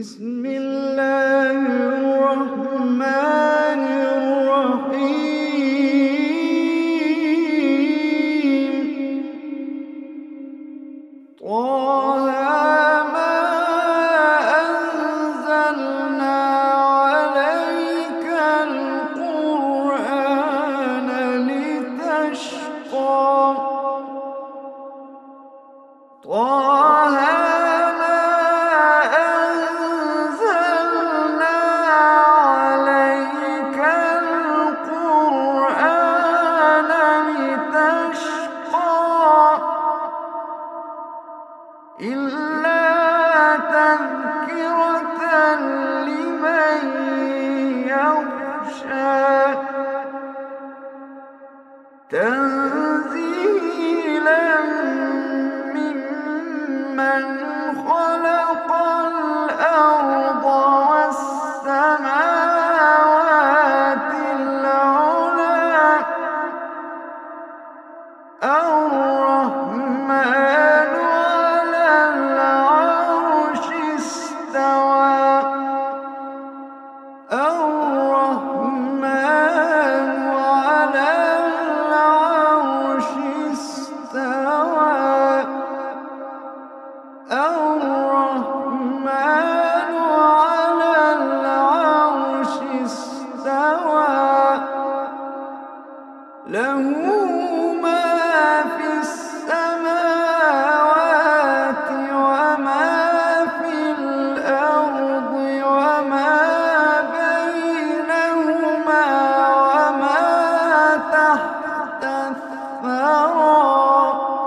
بسم الله الرحمن الرحيم طه ما أنزلنا عليك القرآن لتشقى إلا تذكرة لمن يخشى تنزيلا ممن خلق الأرض والسماوات العلى الرحمن على العرش استوى الرحمن على العرش استوى الرحمن على العرش استوى له ما في السماوات وما في الأرض وما بينهما وما تحت الثرى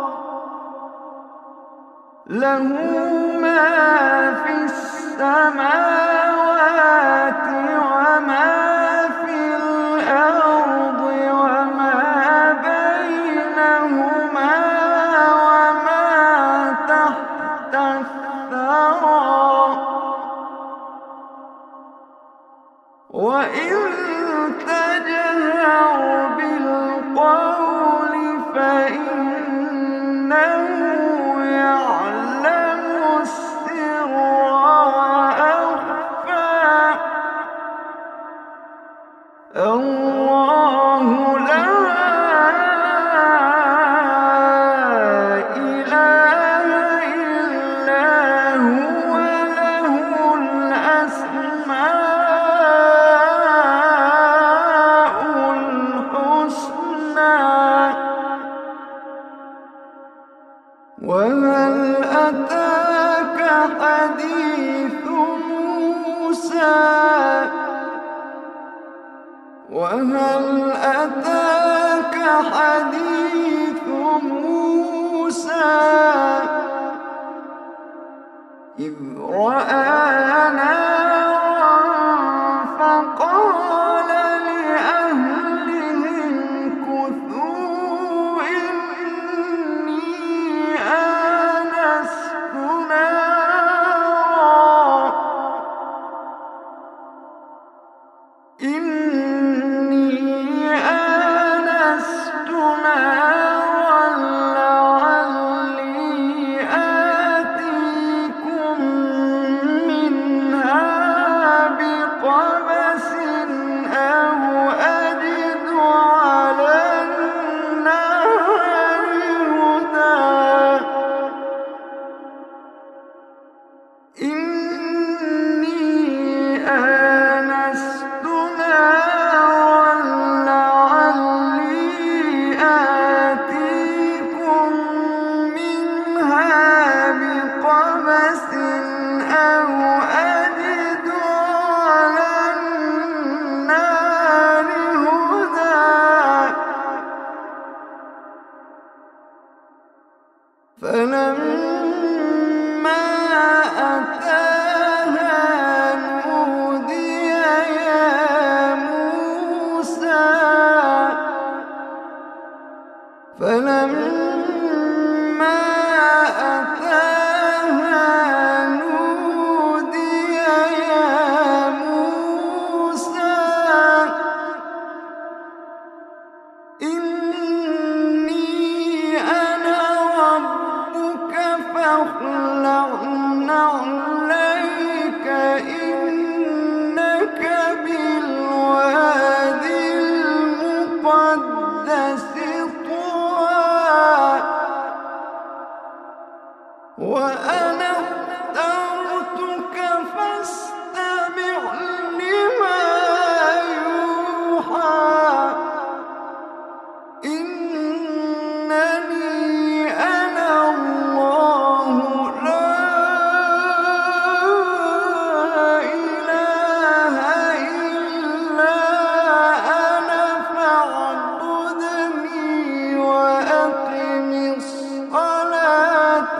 له ما في السماوات وما في الأرض وما بينهما وما تحت الثرى وإن تجهر بالقول فإنه يعلم السر وأخفى الله لا إله إلا هو له الأسماء الحسنى وهل أتاك حديث موسى وهل أتاك حديث موسى إذ رأى نارا فقال لأهلهم كثوا إني آنست نارا لعلي آتيكم منها بقبس أو أجد على النار هدى إني آنست نارا لعلي آتيكم منها بقبس أو أجد على النار هدى فلما أتاها نودي يا موسى فلما أتاها نودي يا موسى إني أنا ربك فاخلع نعليك استطواع وأنا اخترتك فاستمع لما يوحى إنني أنا الله لا إله إلا أنا فاعبدني وأقم الصلاة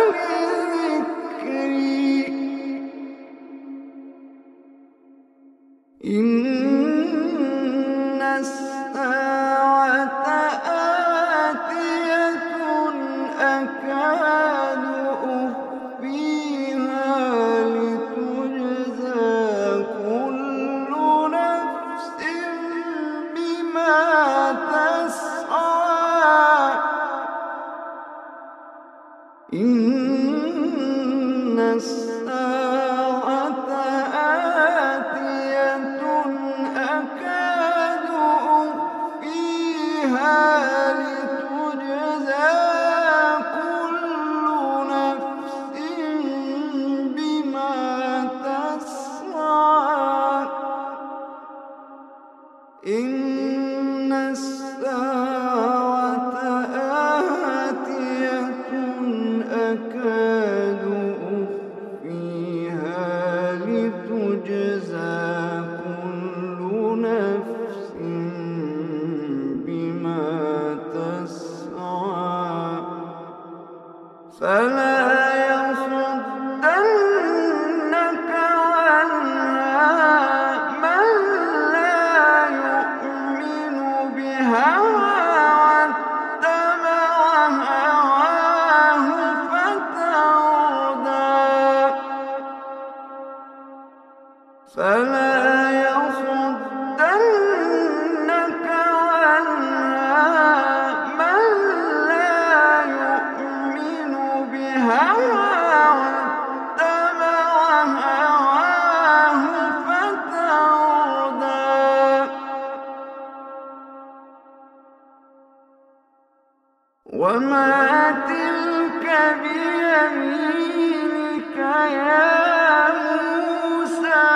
لذكري إن الساعة آتية أكاد أخفيها لتجزى كل نفس بما تسعى إن الساعة آتية أكاد أخفيها لتجزى كل نفس بما تسعى إن الساعة آتية أكاد أخفيها لتجزى كل نفس بما تسعى فلا يصدنك عنها من لا يؤمن بها واتبع هواه فتردى فلا يصدنك عنها من لا يؤمن بها واتبع هواه فتردى وما تلك بيمينك يا موسى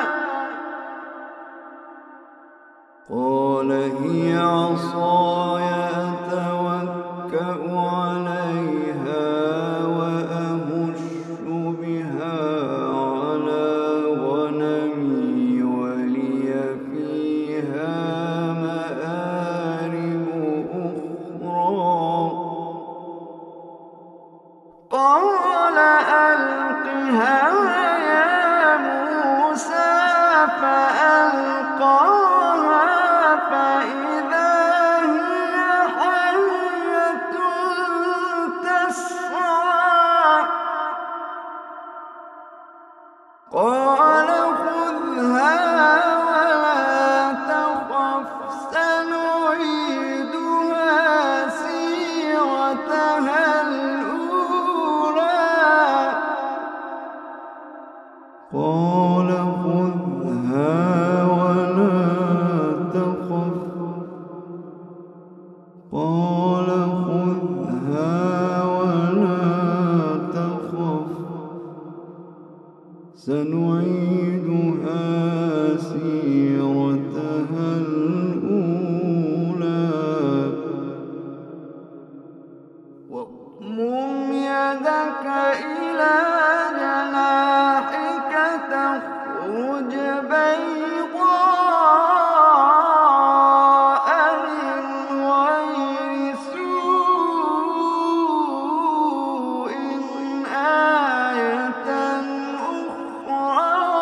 قال هي عصاي أتوكأ عليها وأهش بها على غنمي ولي فيها مآرب أخرى قال ألقها يا موسى فألقاها فإذا هي حية تسعى قال خذها ولا تخف سنعيدها سيرتها الأولى قال خذها ولا تخف قال خذها ولا تخف سنعيدها سيرتها الأولى واضمم يدك إلى جناحك تخرج بيضاء من غير سوء آية أخرى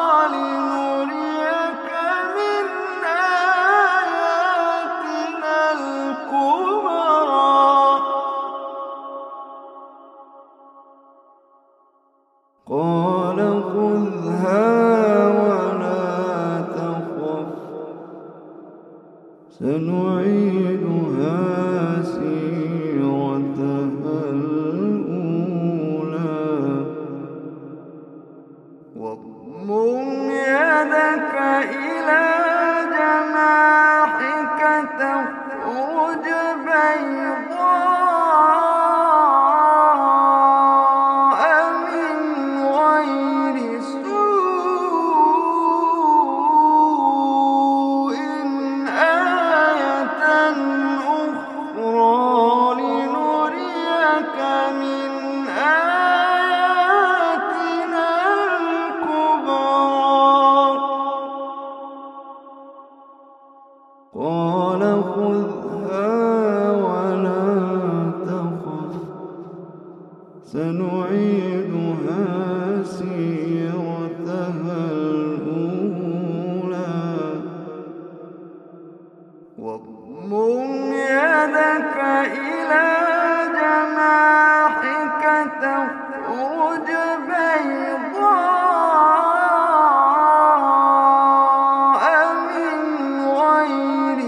سنعيدها سيرتها الأولى واضمم يدك إلى جناحك تخرج بيضاء من غير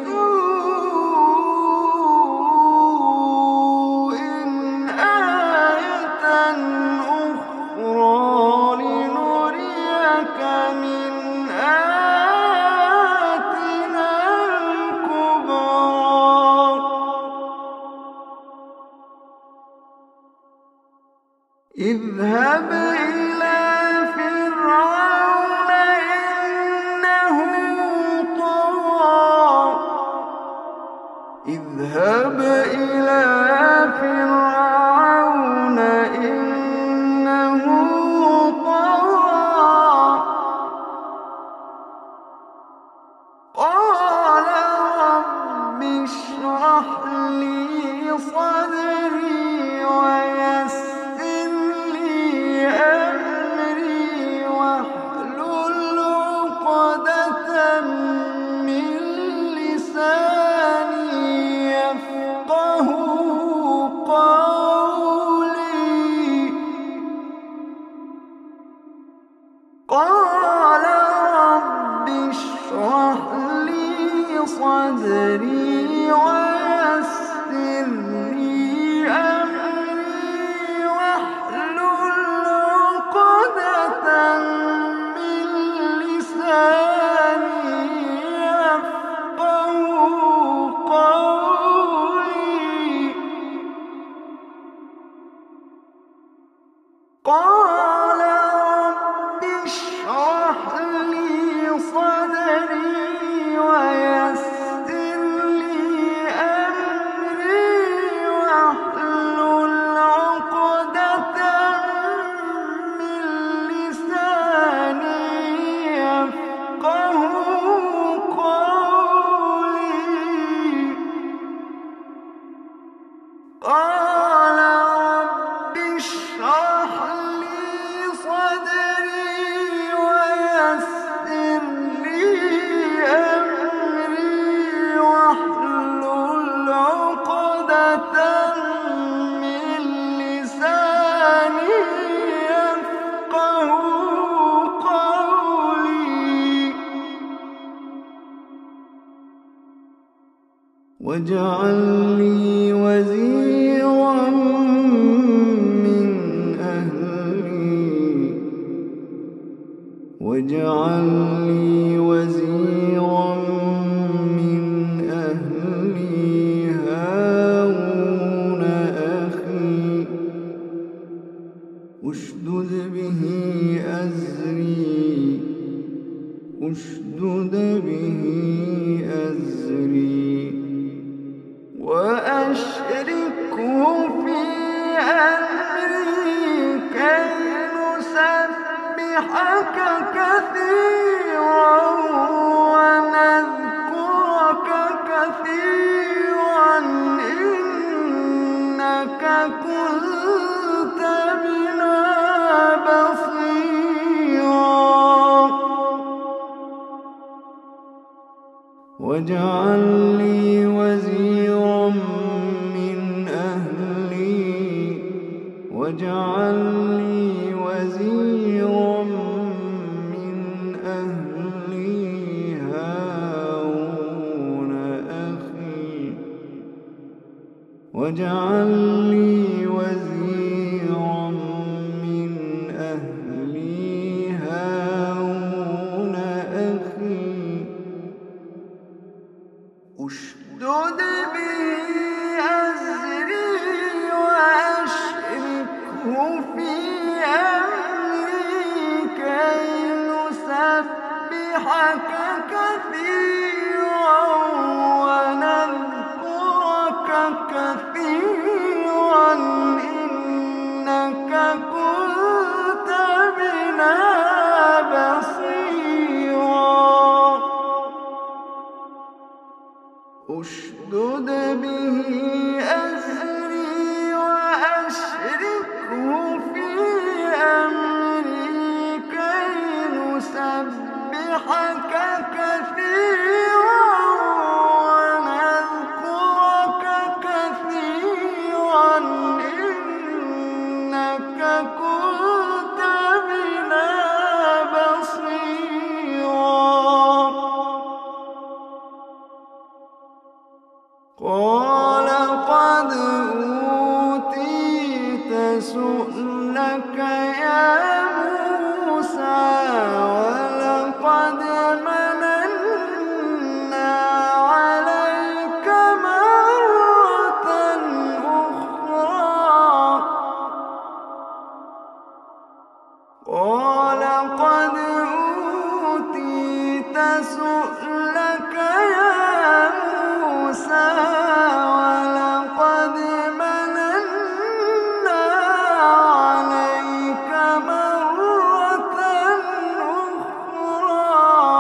سوء آية أخرى لنريك من آياتنا الكبرى اذهب إلى فرعون إنه طغى اذهب إلى فرعون إنه طغى قال رب اشرح لي صدري ويسر لي أمري واحلل عقدة من لساني يفقه قولي قال رب اشرح لي صدري ويسر لي أمري واحلل عقدة من لساني يفقه قولي قال رب اشرح لي صدري ويسر لي أمري واحلل عقدة من لساني يفقه قولي قال رب اشرح لي صدري ويسر لي أمري واحلل عقدة من لساني يفقه قولي واجعل لي وزيرا من أهلي واجعل لي وزيرا من أهلي هارون أخي اشدد به أزري وأشركه في أمري كي نسبحك كثيرا ونذكرك كثيرا إنك كنت بنا بصيرا واجعل لي وزيرا من أهلي واجعل لي وزيرا من أهلي هارون أخي واجعل لي وزيرا من أهلي هارون أخي اشدد به أزري وأشركه في أمري كي نسبحك كثيرا ونذكرك كثيرا إنك كنت بنا بصيرا اشدد به أزري وأشركه قال قد أوتيت سؤلك يا موسى ولقد مننا عليك مرة أخرى قال قد أوتيت سؤلك يا موسى ولقد مننا عليك مرة أخرى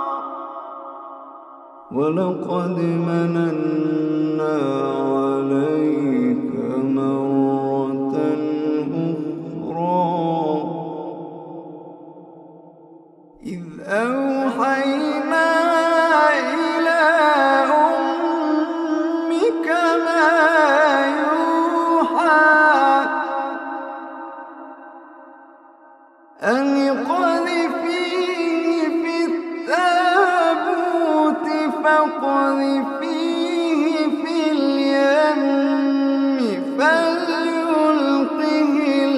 ولقد مننا عليك مرة أخرى إذ أوحينا إلى أمك ما يوحى أن اقذفيه في التابوت فاقذفيه في اليم فليلقه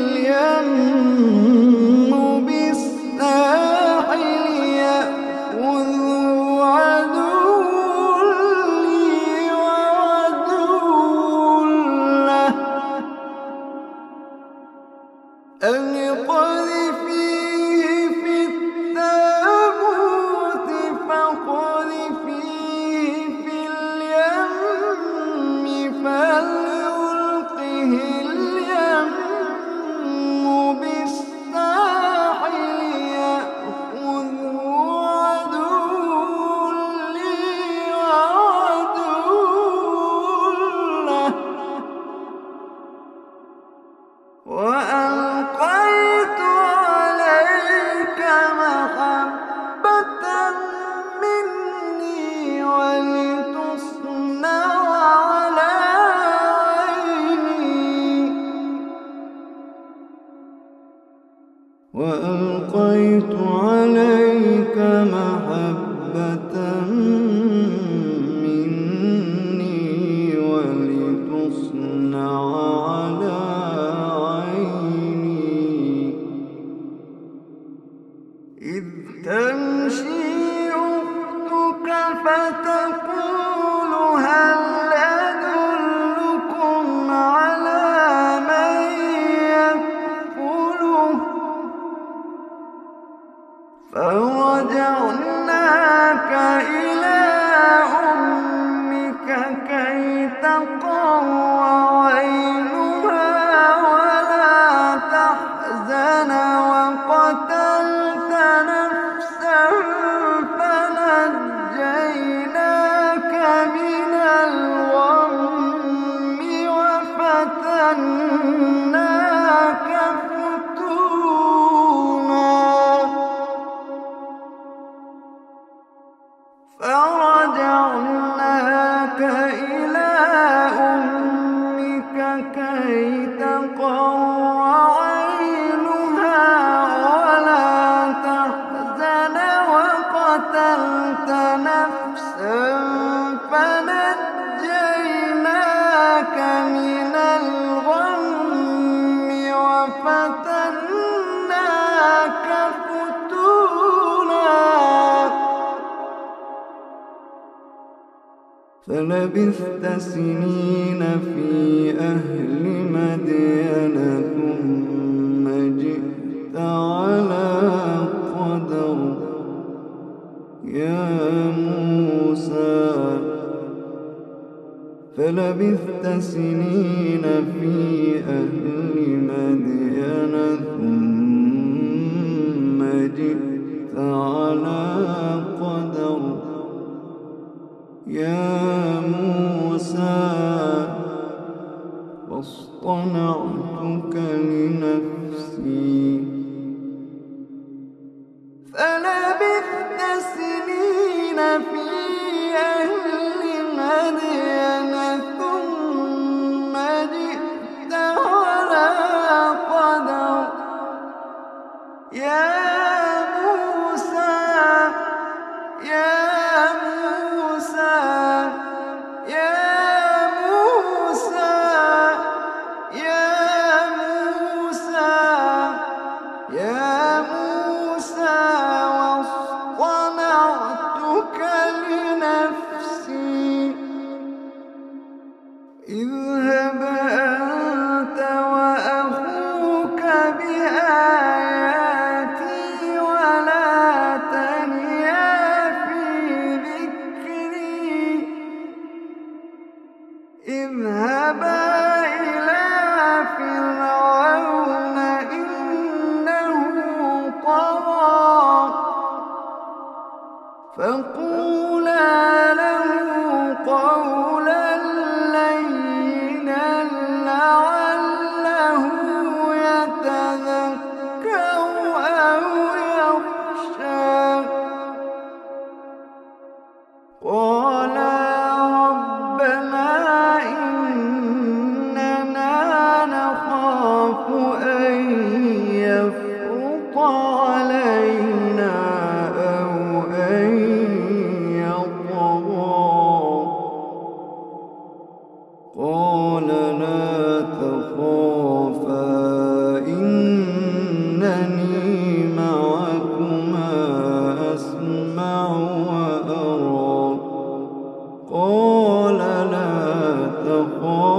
اليم بالساحل يأخذه عدو لي وعدو له أن اقذفيه في التابوت فاقذفيه في اليم فليلقه اليم بالساحل يأخذه عدو لي وعدو له وألقيت عليك محبة مني ولتصنع على عيني وألقيت عليك محبة مني ولتصنع على عيني إذ تمشي أختك فتقول هل أدلكم على من يكفله فرجعناك إلى أمك كي تقر عينها ولا تحزن وقتلت نفسا فنجيناك من الغم وفتناك فتونا فرجعناك إلى أمك كي تقر عينها ولا تحزن وقتلت نفسا فنجيناك من الغم وفتناك فتونا فلبثت سنين في أهل مدين ثم جئت على قدر يا موسى فلبثت سنين في أهل مدين ثم جئت على قدر يا موسى واصطنعتك لنفسي فلبثت سنين في أهل مدين ثم جئت على قدر يا موسى يا موسى يا اذهب أنت وأخوك بآياتي ولا تنيا في ذكري اذهبا إلى فرعون إنه طغى فقولا له قولا لينا لعله يتذكر أو يخشى قالا ربنا إننا نخاف أن يفرط علينا أو أن يطغى قال لا تخافا إنني معكما أسمع وأرى قال لا تخافا